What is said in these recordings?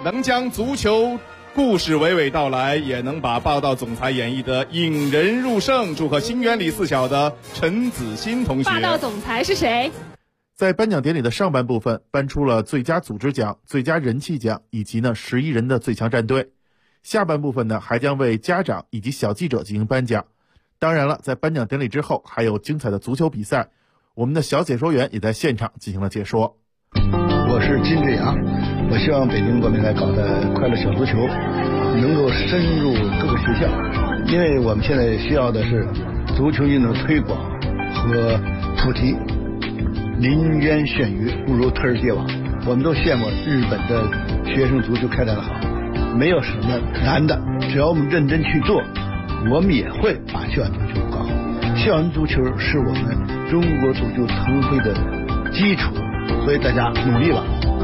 能将足球故事娓娓道来，也能把霸道总裁演绎得引人入胜。祝贺新源里4小的陈子欣同学。 霸道总裁是谁？ 在颁奖典礼的上半部分颁出了最佳组织奖、最佳人气奖以及11人的最强战队。下半部分呢，还将为家长以及小记者进行颁奖。当然了，在颁奖典礼之后还有精彩的足球比赛，我们的小解说员也在现场进行了解说。 我是金志阳，我希望北京国民来搞的快乐小足球能够深入各个学校，因为我们现在需要的是足球运动推广和普及。临渊羡鱼，不如推而皆网。我们都羡慕日本的学生足球开展的好，没有什么难的，只要我们认真去做，我们也会把校园足球搞好。校园足球是我们中国足球腾飞的基础，所以大家努力吧。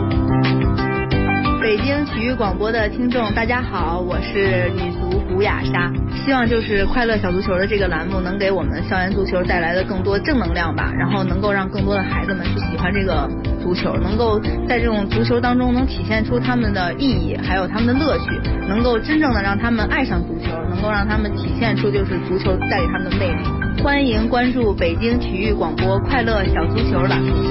北京体育广播的听众大家好，我是女足古雅莎，希望就是快乐小足球的这个栏目能给我们校园足球带来的更多正能量吧，然后能够让更多的孩子们去喜欢这个足球，能够在这种足球当中能体现出他们的意义还有他们的乐趣，能够真正的让他们爱上足球，能够让他们体现出就是足球带给他们的魅力。欢迎关注北京体育广播快乐小足球栏目。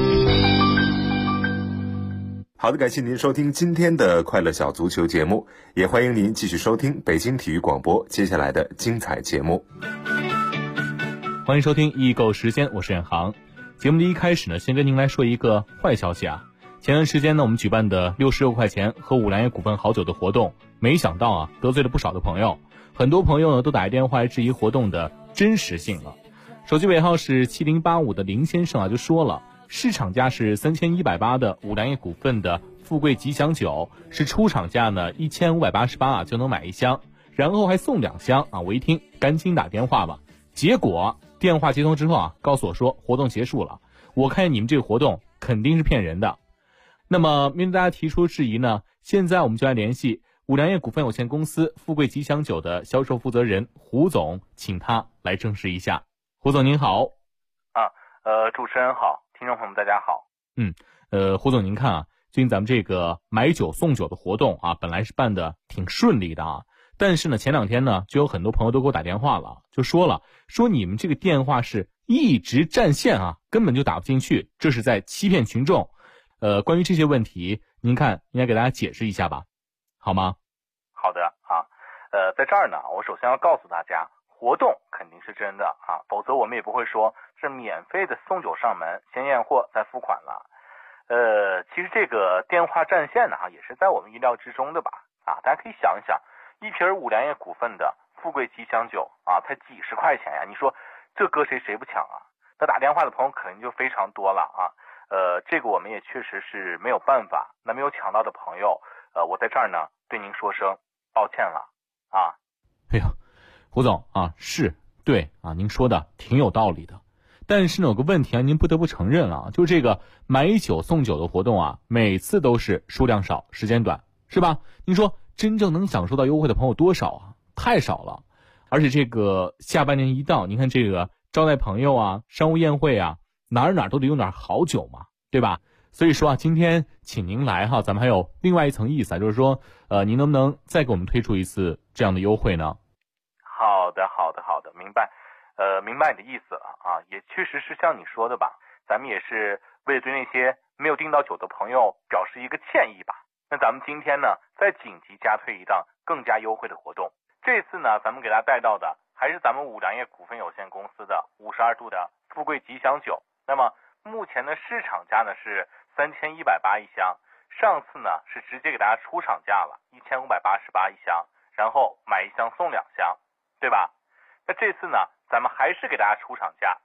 好的，感谢您收听今天的快乐小足球节目，也欢迎您继续收听北京体育广播接下来的精彩节目。 欢迎收听易购时间，我是远航。节目的一开始呢，先跟您来说一个坏消息啊。前段时间呢，我们举办的66块钱喝五粮液股份好酒的活动，没想到啊，得罪了不少的朋友。很多朋友呢都打来电话来质疑活动的真实性了。手机尾号是7085的林先生啊就说了，市场价是3180的五粮液股份的富贵吉祥酒，是出厂价呢1588啊就能买1箱，然后还送2箱啊。我一听赶紧打电话吧，结果电话接通之后啊，告诉我说活动结束了。我看你们这个活动肯定是骗人的。那么面对大家提出质疑呢，现在我们就来联系五粮液股份有限公司富贵吉祥酒的销售负责人胡总，请他来证实一下。胡总您好。 主持人好，听众朋友们大家好。 胡总您看啊，最近咱们这个买酒送酒的活动啊，本来是办的挺顺利的啊，但是呢前2天呢就有很多朋友都给我打电话了，就说你们这个电话是一直占线啊，根本就打不进去，这是在欺骗群众。关于这些问题，您看应该给大家解释一下吧，好吗？ 好的啊，在这儿呢，我首先要告诉大家，活动肯定是真的啊，否则我们也不会说是免费的送酒上门，先验货再付款了。其实这个电话占线呢也是在我们意料之中的吧啊，大家可以想一想，一瓶五粮液股份的富贵吉祥酒啊，才几十块钱呀，你说这搁谁不抢啊？那打电话的朋友肯定就非常多了啊。这个我们也确实是没有办法，那没有抢到的朋友，我在这儿呢对您说声抱歉了啊。 哎呀，胡总啊，是对啊，您说的挺有道理的。但是呢有个问题啊，您不得不承认啊，就这个买酒送酒的活动啊，每次都是数量少时间短，是吧？您说真正能享受到优惠的朋友多少啊？太少了。而且这个下半年一到，您看这个招待朋友啊，商务宴会啊，哪儿都得用点好酒嘛，对吧？所以说啊，今天请您来哈，咱们还有另外一层意思啊，就是说您能不能再给我们推出一次这样的优惠呢？ 好的，明白。明白你的意思了啊，也确实是像你说的吧，咱们也是为了对那些没有订到酒的朋友表示一个歉意吧。那咱们今天呢，再紧急加推一档更加优惠的活动。这次呢，咱们给大家带到的还是咱们五粮液股份有限公司的52度的富贵吉祥酒。那么目前的市场价呢是3180一箱，上次呢是直接给大家出厂价了1588一箱，然后买1箱送2箱，对吧？那这次呢，咱们还是给大家出厂价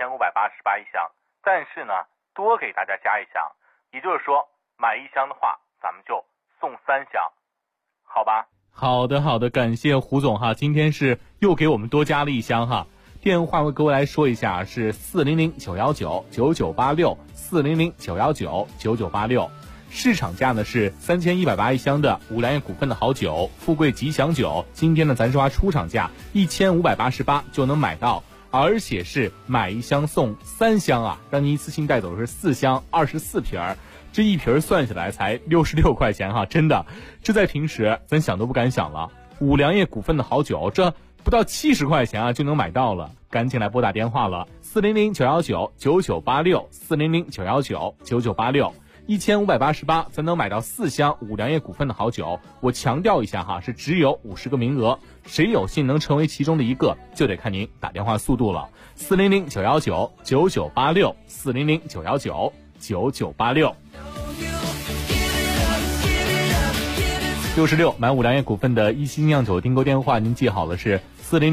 1588一箱，但是呢，多给大家加1箱，也就是说，买1箱的话，咱们就送3箱，好吧？ 好的，感谢胡总哈，今天是又给我们多加了1箱哈。电话为各位来说一下，是400-919-9986，400-919-9986。市场价呢是3180一箱的五粮液股份的好酒富贵吉祥酒，今天呢咱说出厂价1588就能买到，而且是买1箱送3箱啊，让您一次性带走的是4箱24瓶， 这一瓶算下来才66块钱哈，真的，这在平时咱想都不敢想了。五粮液股份的好酒，这不到70块钱啊就能买到了，赶紧来拨打电话了，400-919-9986，400-919-9986，1588咱能买到4箱五粮液股份的好酒。我强调一下哈，是只有50个名额，谁有幸能成为其中的一个，就得看您打电话速度了。400-919-9986，400-919-9986。66买五粮液股份的一星酿酒订购电话，您记好了是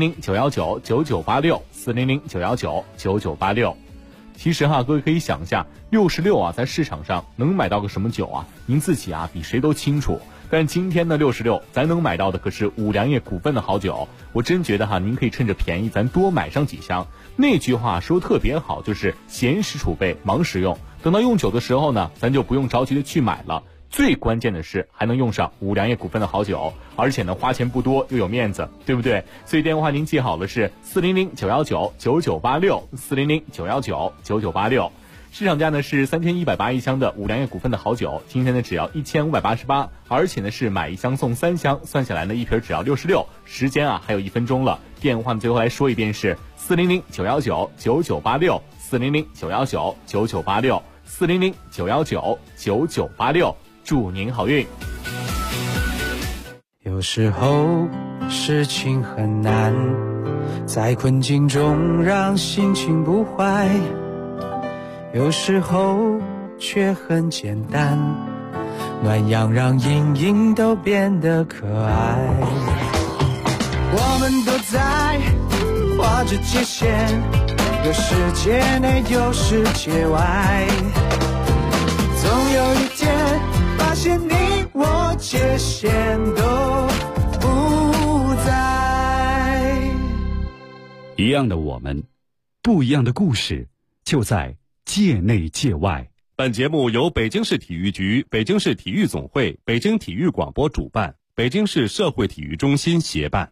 400-919-9986，400-919-9986。其实哈，各位可以想一下，66啊，在市场上能买到个什么酒啊？您自己啊比谁都清楚。但今天的66，咱能买到的可是五粮液股份的好酒。我真觉得哈，您可以趁着便宜，咱多买上几箱。那句话说特别好，就是闲时储备，忙时用。等到用酒的时候呢，咱就不用着急的去买了。最关键的是还能用上五粮液股份的好酒，而且呢花钱不多又有面子，对不对？所以电话您记好了是400-919-9986，400-919-9986。市场价呢是3180一箱的五粮液股份的好酒，今天呢只要1588，而且呢是买一箱送3箱，算下来呢一瓶只要66。时间啊还有1分钟了，电话最后来说一遍是400-919-9986，400-919-9986，400-919-9986。祝您好运。 有时候事情很难，在困境中让心情不坏，有时候却很简单，暖阳让阴影都变得可爱。我们都在画着界限，有世界内有世界外，总有一天发现你我界限都不在。 一样的我们，不一样的故事，就在界内界外。 本节目由北京市体育局、北京市体育总会、北京体育广播主办，北京市社会体育中心协办。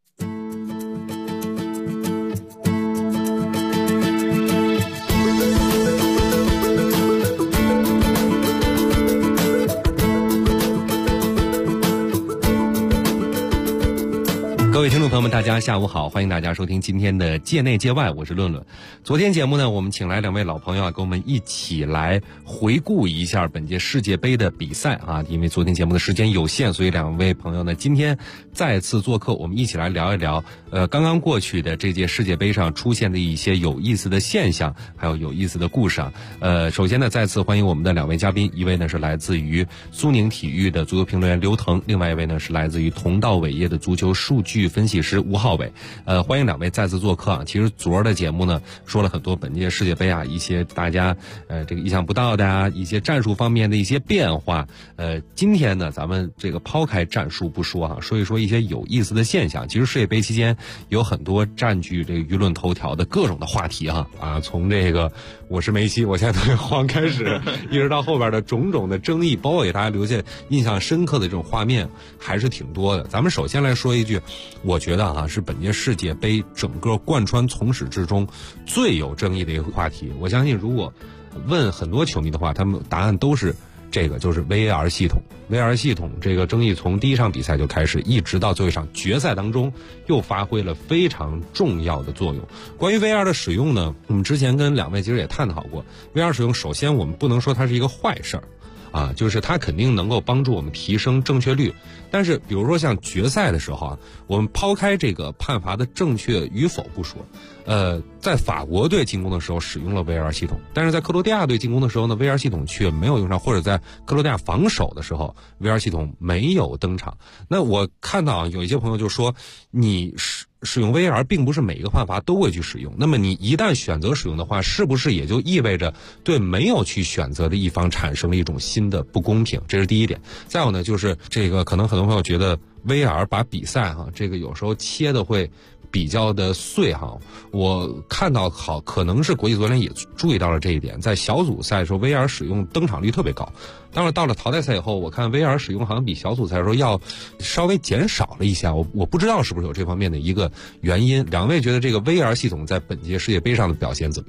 各位听众朋友们，大家下午好，欢迎大家收听今天的界内界外，我是论论。昨天节目呢，我们请来2位老朋友啊，跟我们一起来回顾一下本届世界杯的比赛啊。因为昨天节目的时间有限，所以2位朋友呢今天再次做客，我们一起来聊一聊刚刚过去的这届世界杯上出现的一些有意思的现象，还有有意思的故事啊。首先呢，再次欢迎我们的2位嘉宾，一位呢是来自于苏宁体育的足球评论员刘腾，另外一位呢是来自于同道伟业的足球数据分析师吴浩伟。欢迎2位再次做客啊。其实昨儿的节目呢说了很多本届世界杯啊一些大家这个意想不到的啊一些战术方面的一些变化。今天呢咱们这个抛开战术不说啊，说一说一些有意思的现象。其实世界杯期间有很多占据这个舆论头条的各种的话题哈啊，从这个我是梅西我现在特别慌开始一直到后边的种种的争议，包括给大家留下印象深刻的这种画面还是挺多的。咱们首先来说一句，我觉得啊是本届世界杯整个贯穿从始至终最有争议的一个话题。我相信如果问很多球迷的话，他们答案都是这个，就是 VAR 系统。VAR 系统这个争议从第一场比赛就开始，一直到最后一场决赛当中又发挥了非常重要的作用。关于 VAR 的使用呢，我们之前跟2位其实也探讨过。VAR 使用首先我们不能说它是一个坏事儿啊，就是它肯定能够帮助我们提升正确率。但是比如说像决赛的时候啊，我们抛开这个判罚的正确与否不说，在法国队进攻的时候使用了 VAR 系统，但是在克罗地亚队进攻的时候呢 VAR 系统却没有用上，或者在克罗地亚防守的时候 VAR 系统没有登场。那我看到啊有一些朋友就说，你使用 VAR 并不是每一个判罚都会去使用，那么你一旦选择使用的话，是不是也就意味着对没有去选择的一方产生了一种新的不公平？这是第一点。再有呢，就是这个可能很多朋友觉得 VAR 把比赛哈这个有时候切的会比较的碎哈，我看到好可能是国际足联也注意到了这一点，在小组赛的时候 VAR 使用登场率特别高，当然到了淘汰赛以后，我看 VAR 使用好像比小组赛的时候要稍微减少了一下，我不知道是不是有这方面的一个原因。2位觉得这个 VAR 系统在本届世界杯上的表现怎么样？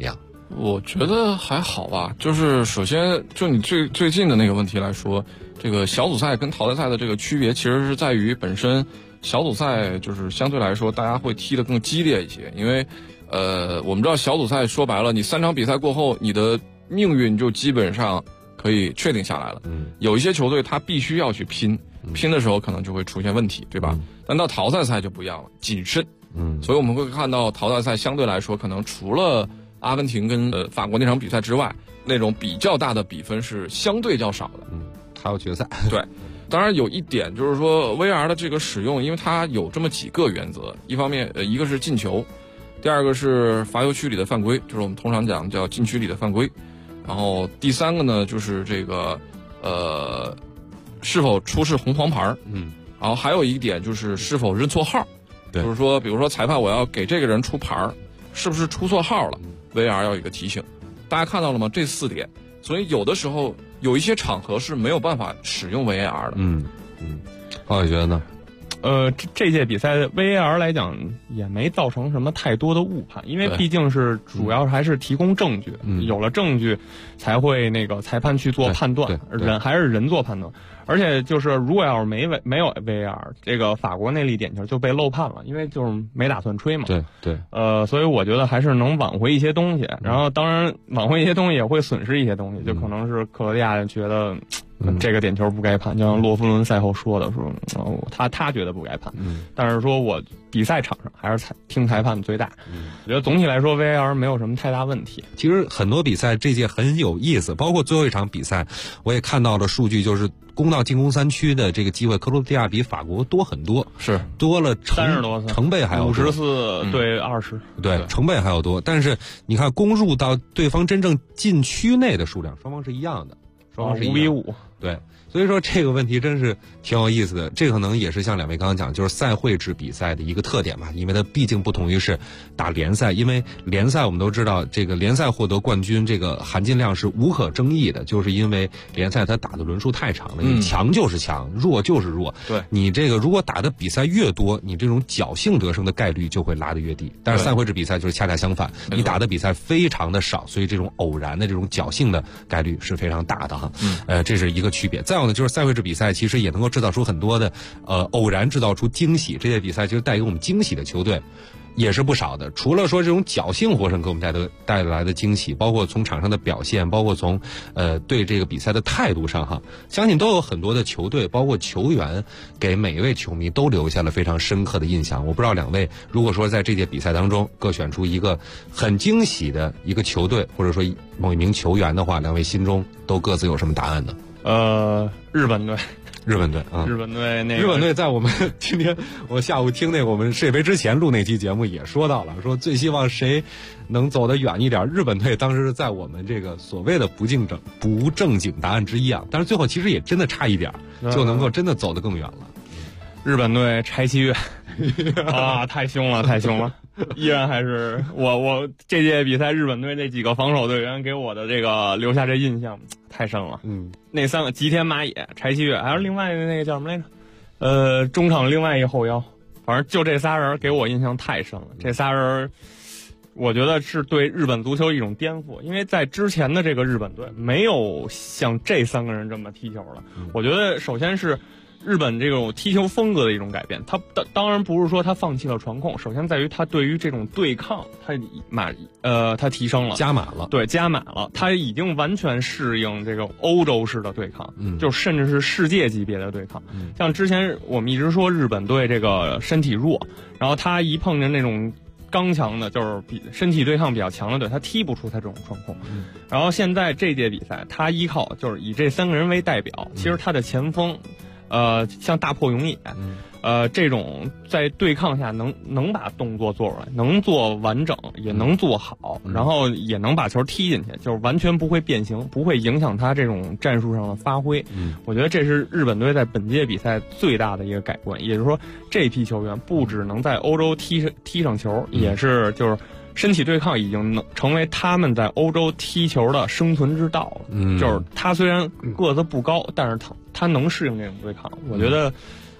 我觉得还好吧，就是首先就你最近的那个问题来说，这个小组赛跟淘汰赛的这个区别，其实是在于本身小组赛就是相对来说大家会踢得更激烈一些，因为我们知道小组赛说白了，你3场比赛过后，你的命运就基本上可以确定下来了。有一些球队他必须要去拼的时候可能就会出现问题，对吧？但到淘汰赛就不一样了，谨慎。所以我们会看到淘汰赛相对来说，可能除了阿根廷跟法国那场比赛之外，那种比较大的比分是相对较少的。 还有决赛。 对，当然有一点就是说 VR 的这个使用，因为它有这么几个原则，一方面一个是进球，第二个是罚球区里的犯规，就是我们通常讲叫禁区里的犯规，然后第三个呢就是这个是否出示红黄牌，然后还有一点就是是否认错号。就是说比如说裁判我要给这个人出牌，是不是出错号了，VR 要有一个提醒。大家看到了吗？这4点。所以有的时候有一些场合是没有办法使用 VAR 的。 我觉得呢， 这届比赛 VAR 来讲也没造成什么太多的误判，因为毕竟是主要还是提供证据，有了证据才会那个裁判去做判断，人还是人做判断。而且就是如果要是没有 VAR， 这个法国那粒点球就被漏判了，因为就是没打算吹嘛。 对。 所以我觉得还是能挽回一些东西，然后当然挽回一些东西也会损失一些东西，就可能是克罗地亚觉得这个点球不该判，就像洛夫伦赛后说的，说他觉得不该判，但是说我比赛场上还是听裁判最大。我觉得总体来说 VAR 没有什么太大问题。 其实很多比赛这届很有意思，包括最后一场比赛，我也看到了数据，就是攻到进攻3区的这个机会，克罗地亚比法国多很多， 是多了 30多次， 成倍还要多 ，54对20， 对，成倍还要多。但是你看攻入到对方真正禁区内的数量，双方是一样的，双方是1比5。对，所以说这个问题真是挺有意思的。这可能也是像两位刚刚讲，就是赛会制比赛的一个特点吧，因为它毕竟不同于是打联赛，因为联赛我们都知道，这个联赛获得冠军这个含金量是无可争议的，就是因为联赛它打的轮数太长了，你强就是强，弱就是弱。 对， 你这个如果打的比赛越多，你这种侥幸得胜的概率就会拉得越低。但是赛会制比赛就是恰恰相反，你打的比赛非常的少，所以这种偶然的这种侥幸的概率是非常大的哈。这是一个区别。再有呢，就是赛会制比赛其实也能够制造出很多的偶然制造出惊喜，这些比赛其实带给我们惊喜的球队也是不少的。除了说这种侥幸获胜给我们带来的惊喜，包括从场上的表现，包括从对这个比赛的态度上哈，相信都有很多的球队包括球员给每一位球迷都留下了非常深刻的印象。我不知道两位如果说在这届比赛当中各选出一个很惊喜的一个球队或者说某一名球员的话，两位心中都各自有什么答案呢？ 日本队。 日本队啊， 日本队那个， 日本队在我们今天我下午听那个我们世界杯之前录那期节目也说到了，说最希望谁能走得远一点。日本队当时在我们这个所谓的不正经答案之一啊，但是最后其实也真的差一点，就能够真的走得更远了。 日本队柴崎岳啊，太凶了，太凶了！依然还是我这届比赛日本队那几个防守队员给我的这个留下这印象太深了。那3个吉田麻也、柴崎岳，还有另外的那个叫什么来着？中场另外一后腰，反正就这仨人给我印象太深了。这仨人，我觉得是对日本足球一种颠覆，因为在之前的这个日本队没有像这3个人这么踢球了。我觉得首先是日本这种踢球风格的一种改变，他当然不是说他放弃了传控，首先在于他对于这种对抗，他提升了， 加码了， 对，加码了，他已经完全适应这个欧洲式的对抗，就甚至是世界级别的对抗。像之前我们一直说日本队这个身体弱，然后他一碰见那种刚强的，就是比身体对抗比较强的队，他踢不出他这种传控。然后现在这届比赛，他依靠就是以这3个人为代表，其实他的前锋。像大破永野，这种在对抗下能把动作做出来，能做完整，也能做好，然后也能把球踢进去，就是完全不会变形，不会影响他这种战术上的发挥。我觉得这是日本队在本届比赛最大的一个改观，也就是说这批球员不只能在欧洲踢上球，也是就是身体对抗已经能成为他们在欧洲踢球的生存之道了。就是他虽然个子不高，但是他能适应这种对抗。我觉得，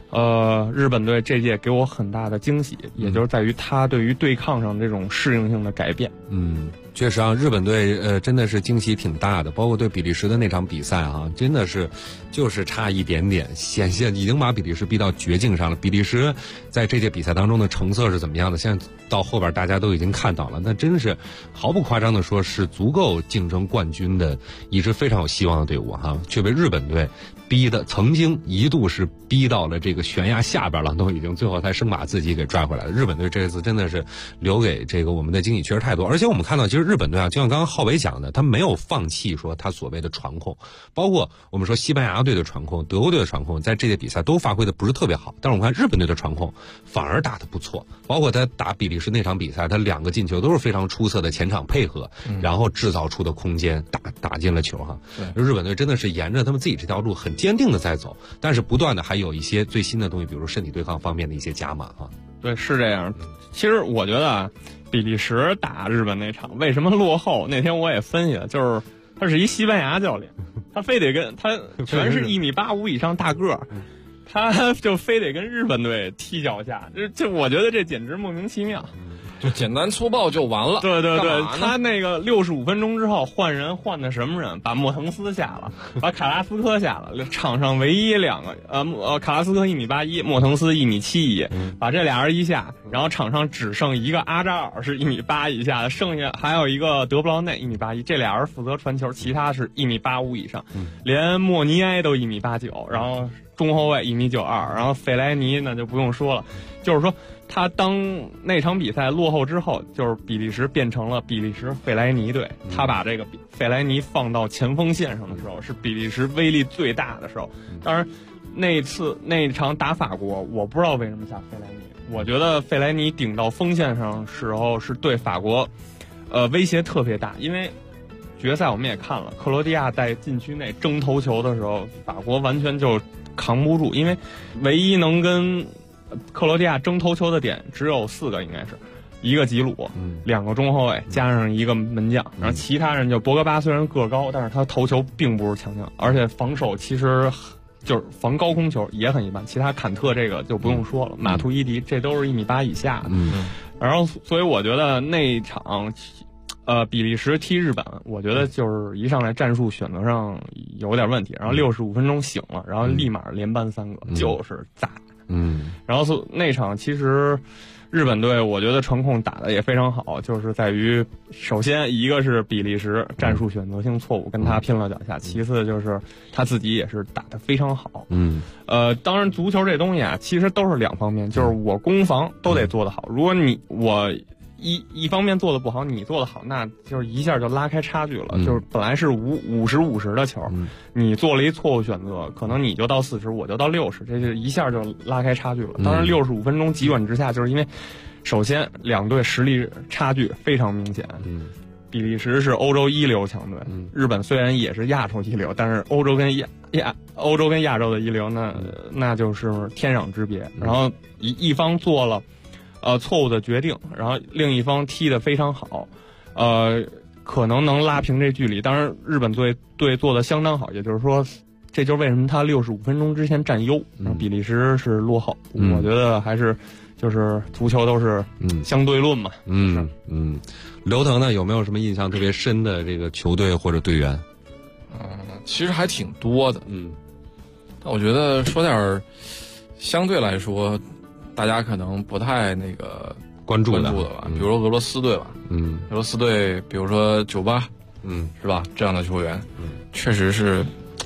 日本队这届给我很大的惊喜，也就是在于他对于对抗上这种适应性的改变。 确实啊，日本队真的是惊喜挺大的，包括对比利时的那场比赛啊，真的是就是差一点点，显现已经把比利时逼到绝境上了。比利时在这届比赛当中的成色是怎么样的？现在到后边大家都已经看到了，那真是毫不夸张的说，是足够竞争冠军的一支非常有希望的队伍哈，却被日本队逼的曾经一度是逼到了这个悬崖下边了，都已经最后才生把自己给拽回来了。日本队这次真的是留给这个我们的惊喜确实太多，而且我们看到其实日本队啊，就像刚刚浩伟讲的，他没有放弃说他所谓的传控，包括我们说西班牙队的传控、德国队的传控，在这届比赛都发挥的不是特别好，但是我们看日本队的传控反而打得不错，包括他打比利时那场比赛，他2个进球都是非常出色的前场配合，然后制造出的空间打进了球哈。日本队真的是沿着他们自己这条路很坚定的在走，但是不断的还有一些最新的东西，比如身体对抗方面的一些加码啊。 对，是这样。其实我觉得啊，比利时打日本那场为什么落后？那天我也分析了，就是他是一西班牙教练，他非得跟他全是1.85米以上大个儿，他就非得跟日本队踢脚下，就我觉得这简直莫名其妙。 就简单粗暴就完了。 对对对，他那个65分钟之后换人换的什么人？把莫腾斯下了，把卡拉斯科下了，场上唯一2个卡拉斯科1.81米，莫腾斯1.71米，把这俩人一下，然后场上只剩一个阿扎尔是1.8米以下的，剩下还有一个德布劳内1.81米，这俩人负责传球，其他是1.85米以上，连莫尼埃都1.89米，然后中后卫1.92米，然后费莱尼那就不用说了，就是说。他当那场比赛落后之后，就是比利时变成了比利时费莱尼队，他把这个费莱尼放到前锋线上的时候，是比利时威力最大的时候。当然，那场打法国，我不知道为什么下费莱尼，我觉得费莱尼顶到锋线上时候是对法国，威胁特别大，因为决赛我们也看了，克罗地亚在禁区内争头球的时候，法国完全就扛不住，因为唯一能跟克罗地亚争头球的点只有4个，应该是一个吉鲁，2个中后卫加上一个门将，然后其他人就博格巴虽然个高，但是他头球并不是强项，而且防守其实就是防高空球也很一般。其他坎特这个就不用说了，马图伊迪这都是1.8米以下的。然后所以我觉得那一场。比利时踢日本，我觉得就是一上来战术选择上有点问题，然后65分钟醒了，然后立马连扳3个，就是炸。然后那场其实日本队我觉得传控打得也非常好，就是在于首先一个是比利时战术选择性错误跟他拼了脚下，其次就是他自己也是打得非常好。当然足球这东西啊，其实都是2方面，就是我攻防都得做得好。如果我一方面做的不好，你做的好，那就是一下就拉开差距了。就是本来是50-50的球，你做了一错误选择，可能你就到40，我就到60，这就一下就拉开差距了。当然65分钟急转直下，就是因为首先2队实力差距非常明显。比利时是欧洲1流强队，日本虽然也是亚洲1流，但是欧洲跟亚洲的1流，那就是天壤之别。然后一方做了。错误的决定，然后另一方踢得非常好，可能能拉平这距离。当然，日本队做得相当好，也就是说，这就是为什么他65分钟之前占优，然后比利时是落后。我觉得还是就是足球都是相对论嘛。 刘腾呢，有没有什么印象特别深的这个球队或者队员？ 其实还挺多的。但我觉得说点相对来说。大家可能不太那个关注的吧，比如说俄罗斯队吧，俄罗斯队，比如说98，是吧？这样的球员，确实是，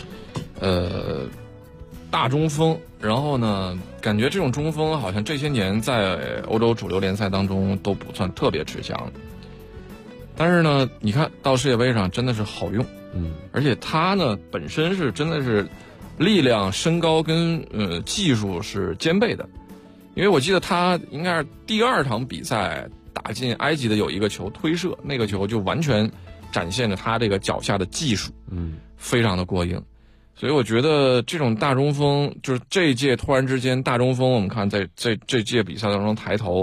大中锋。然后呢，感觉这种中锋好像这些年在欧洲主流联赛当中都不算特别吃香，但是呢，你看到世界杯上真的是好用，而且他呢本身是真的是力量、身高跟技术是兼备的。因为我记得他应该是第2场比赛打进埃及的有一个球推射，那个球就完全展现了他这个脚下的技术，非常的过硬。所以我觉得这种大中锋，就是这一届突然之间大中锋，我们看在这届比赛当中抬头，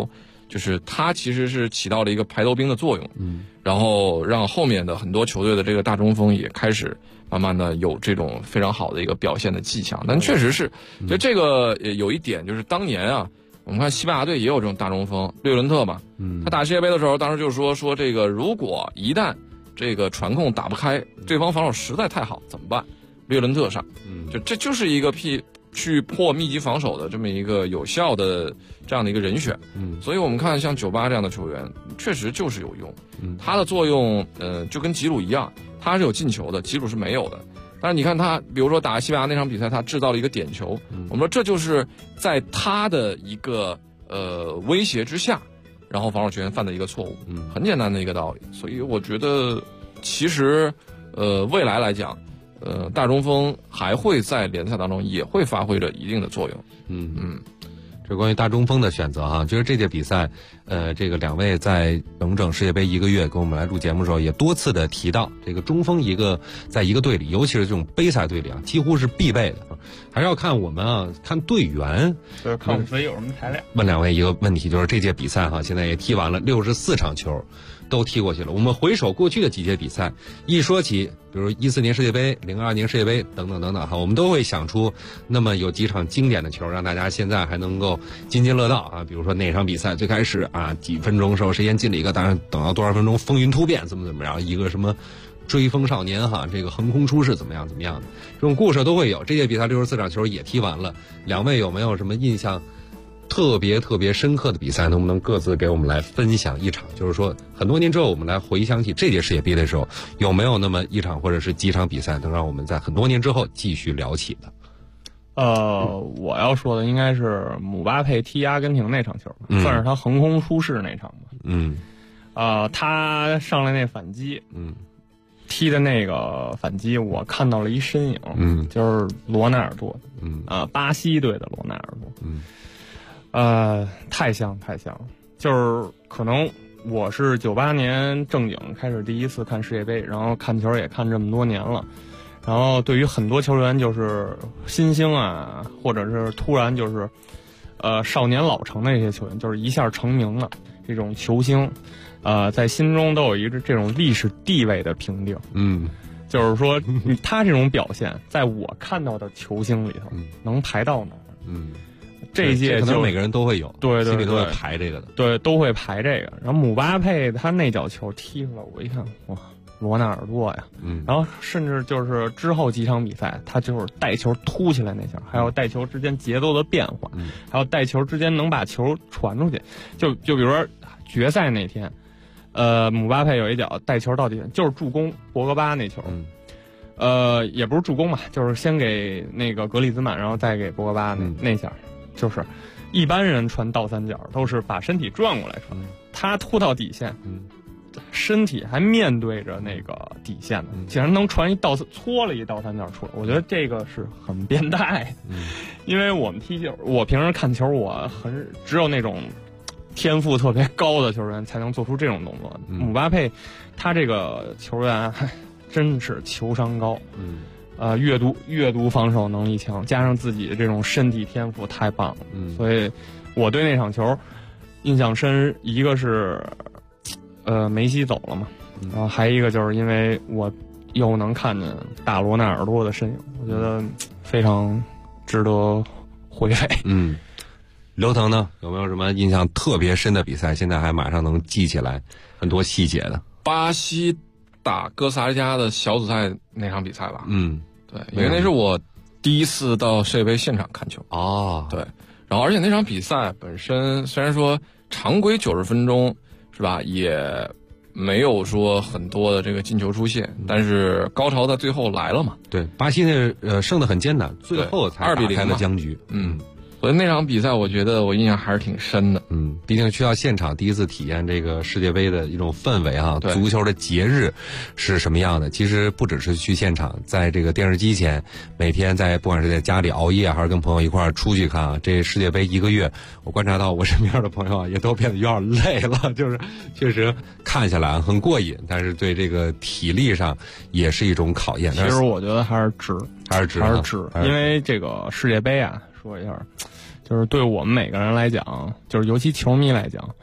就是他其实是起到了一个排头兵的作用，然后让后面的很多球队的这个大中锋也开始慢慢的有这种非常好的一个表现的迹象。但确实是，就这个有一点就是当年啊，我们看西班牙队也有这种大中锋略伦特嘛，他打世界杯的时候，当时就说这个如果一旦这个传控打不开，对方防守实在太好怎么办？略伦特上，就这就是一个去破密集防守的这么一个有效的这样的一个人选。所以我们看像98这样的球员，确实就是有用。他的作用，就跟吉鲁一样，他是有进球的，吉鲁是没有的。但是你看他，比如说打西班牙那场比赛，他制造了一个点球，我们说这就是在他的一个威胁之下，然后防守球员犯的一个错误，很简单的一个道理。所以我觉得，其实未来来讲，大中锋还会在联赛当中也会发挥着一定的作用。 这关于大中锋的选择哈，就是这届比赛，这个两位在整整世界杯1个月跟我们来录节目的时候，也多次的提到这个中锋在一个队里，尤其是这种杯赛队里啊，几乎是必备的。还是要看我们啊，看队员， 就是看我们自己有什么材料。 问两位一个问题，就是这届比赛哈，现在也踢完了64场球。都踢过去了。我们回首过去的几届比赛，一说起，比如14年世界杯、02年世界杯等等等等哈，我们都会想出那么有几场经典的球，让大家现在还能够津津乐道啊。比如说哪场比赛最开始啊几分钟时候谁先进了一个，当然等到多少分钟风云突变，怎么样，一个什么追风少年哈，这个横空出世怎么样的，这种故事都会有。这届比赛64场球也踢完了，两位有没有什么印象特别深刻的比赛，能不能各自给我们来分享一场？就是说很多年之后我们来回想起这届世界杯的时候，有没有那么一场或者是几场比赛能让我们在很多年之后继续聊起的？ 我要说的应该是姆巴佩踢阿根廷那场球，算是他横空出世那场吧。他上来那反击，踢的那个反击，我看到了一身影，就是罗纳尔多，巴西队的罗纳尔多。太像，就是可能我是98年正经开始第一次看世界杯，然后看球也看这么多年了，然后对于很多球员就是新星啊，或者是突然就是少年老成的一些球员，就是一下成名了这种球星，在心中都有一个这种历史地位的评定。就是说他这种表现在我看到的球星里头能排到哪儿？这一届可能每个人都会有， 对， 心里都会排这个的， 对，都会排这个。然后姆巴佩他那脚球踢出来，我一看，哇，罗纳尔多呀，然后甚至就是之后几场比赛，他就是带球突起来那下，还有带球之间节奏的变化，还有带球之间能把球传出去。就比如说决赛那天，姆巴佩有一脚带球到底就是助攻博格巴那球。也不是助攻嘛，就是先给那个格里兹曼，然后再给博格巴那下。就是一般人传倒三角都是把身体转过来传，他突到底线，身体还面对着那个底线的，竟然能传搓了一倒三角出来，我觉得这个是很变态。因为我们踢球，我平时看球，只有那种天赋特别高的球员才能做出这种动作。姆巴佩他这个球员真是球商高，阅读防守能力强，加上自己的这种身体天赋太棒了，所以我对那场球印象深。一个是梅西走了嘛，然后还一个就是因为我又能看见大罗纳尔多的身影，我觉得非常值得回味。 刘腾呢，有没有什么印象特别深的比赛？现在还马上能记起来很多细节的？ 巴西打哥斯达黎加的小组赛那场比赛吧。对，因为那是我第一次到世界杯现场看球。对，然后而且那场比赛本身虽然说常规90分钟是吧，也没有说很多的这个进球出现，但是高潮在最后来了嘛。 对，巴西那胜得很艰难，最后才打开了僵局。 所以那场比赛我觉得我印象还是挺深的。 毕竟去到现场第一次体验这个世界杯的一种氛围啊，足球的节日是什么样的？其实不只是去现场，在这个电视机前，每天不管是在家里熬夜还是跟朋友一块儿出去看啊，这世界杯1个月，我观察到我身边的朋友啊也都变得有点累了，就是确实看下来很过瘾，但是对这个体力上也是一种考验。 其实我觉得还是值， 因为这个世界杯啊，说一下，就是对我们每个人来讲，就是尤其球迷来讲，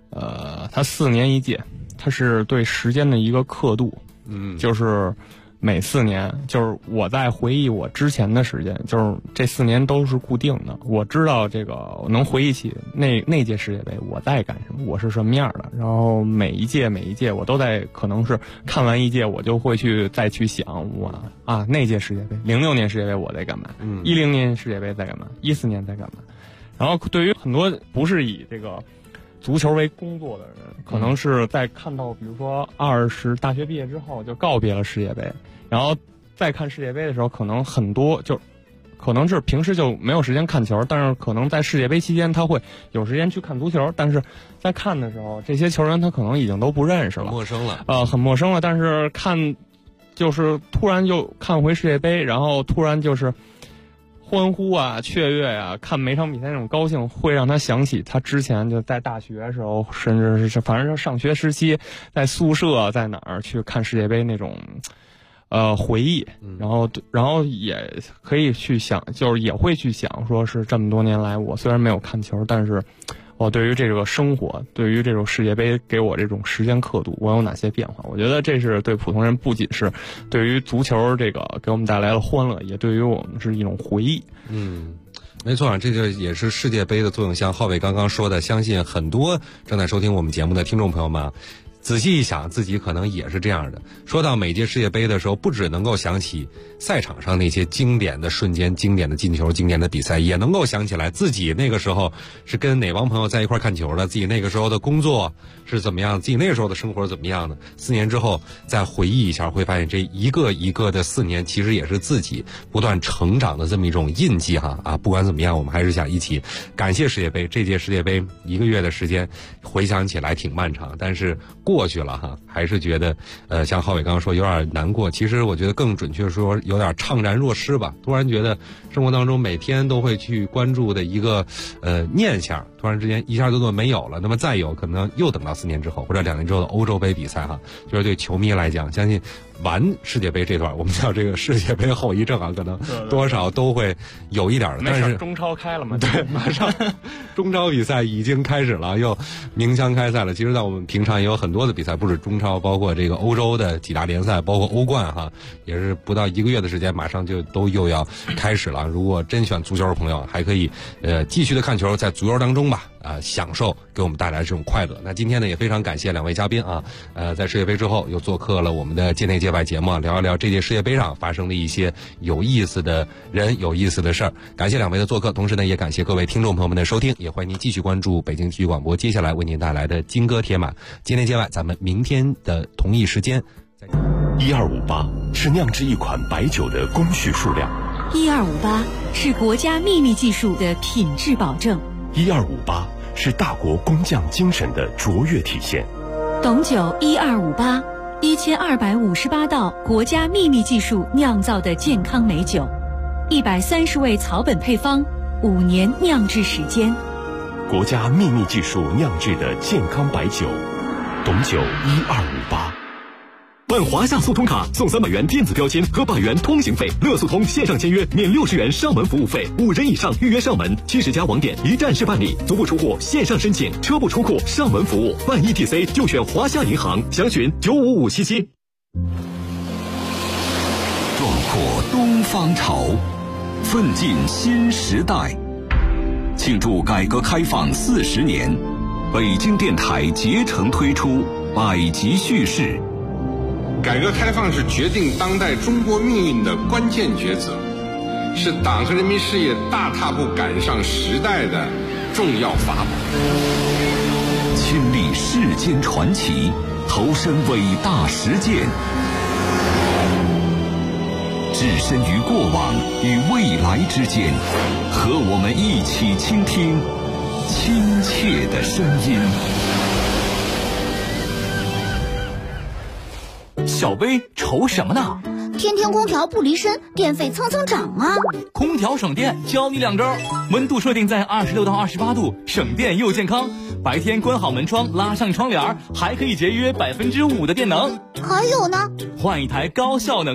它4年一届，它是对时间的一个刻度，就是每4年，就是我在回忆我之前的时间，就是这4年都是固定的。我知道这个，我能回忆起那届世界杯我在干什么，我是什么样的。然后每一届我都在，可能是看完一届，我就会再去想，那届世界杯，06年世界杯我在干嘛，10年世界杯在干嘛，14年在干嘛。然后对于很多不是以这个足球为工作的人，可能是在看到比如说大学毕业之后就告别了世界杯，然后再看世界杯的时候，可能很多可能是平时就没有时间看球，但是可能在世界杯期间他会有时间去看足球，但是在看的时候，这些球员他可能已经都不认识了， 陌生了， 很陌生了。但是就是突然就看回世界杯，然后突然就是欢呼啊、雀跃啊，看每场比赛那种高兴，会让他想起他之前就在大学时候，甚至是反正上学时期，在宿舍在哪儿去看世界杯那种回忆，然后也可以去想，就是也会去想，说是这么多年来，我虽然没有看球，但是我对于这个生活，对于这种世界杯给我这种时间刻度，我有哪些变化？我觉得这是对普通人，不仅是对于足球这个给我们带来了欢乐，也对于我们是一种回忆。 没错，这就也是世界杯的作用。像浩伟刚刚说的，相信很多正在收听我们节目的听众朋友们，仔细一想，自己可能也是这样的。说到每届世界杯的时候，不只能够想起赛场上那些经典的瞬间、经典的进球、经典的比赛，也能够想起来自己那个时候是跟哪帮朋友在一块看球的，自己那个时候的工作是怎么样，自己那个时候的生活是怎么样的。4年之后再回忆一下，会发现这一个一个的4年，其实也是自己不断成长的这么一种印记哈啊！不管怎么样，我们还是想一起感谢世界杯。这届世界杯1个月的时间，回想起来挺漫长，但是过去了哈，还是觉得像浩伟刚刚说有点难过。其实我觉得更准确说有点怅然若失吧。突然觉得生活当中每天都会去关注的一个念想，突然之间一下都没有了。那么再有可能又等到4年之后或者2年之后的欧洲杯比赛哈，就是对球迷来讲，相信完世界杯这段，我们叫这个世界杯后遗症啊，可能多少都会有一点的。但是中超开了嘛？ 对，马上中超比赛已经开始了，又鸣枪开赛了。其实在我们平常也有很多的比赛，不止中超，包括这个欧洲的几大联赛，包括欧冠哈，也是不到1个月的时间，马上就都又要开始了。如果真选足球的朋友，还可以继续的看球，在足球当中吧享受给我们带来这种快乐。那今天呢，也非常感谢2位嘉宾啊，在世界杯之后又做客了我们的界内界外节目，聊一聊这届世界杯上发生的一些有意思的人、有意思的事儿。感谢2位的做客，同时呢，也感谢各位听众朋友们的收听，也欢迎您继续关注北京体育广播接下来为您带来的金歌铁马。界内界外，咱们明天的同一时间再见。 1258是酿制一款白酒的工序数量 ，1258是国家秘密技术的品质保证 ，1258是大国工匠精神的卓越体现。 董酒1258，1258道国家秘密技术酿造的健康美酒，130味草本配方，5年酿制时间。 国家秘密技术酿制的健康白酒，董酒1258。办华夏速通卡送300元电子标签和100元通行费，乐速通线上签约免60元上门服务费，5人以上预约上门，70家网点一站式办理，足不出户线上申请，车不出库上门服务，办 ETC 就选华夏银行，详询95577。 壮阔东方潮，奋进新时代。庆祝改革开放40年，北京电台竭诚推出百集叙事。 改革开放是决定当代中国命运的关键抉择，是党和人民事业大踏步赶上时代的重要法宝。 亲历世间传奇，投身伟大实践，置身于过往与未来之间，和我们一起倾听亲切的声音。 小薇愁什么呢？ 天天空调不离身，电费蹭蹭涨啊！ 空调省电，教你2招：温度设定在26到28度，省电又健康。白天关好门窗，拉上窗帘，还可以节约5%的电能。 还有呢， 换一台高效能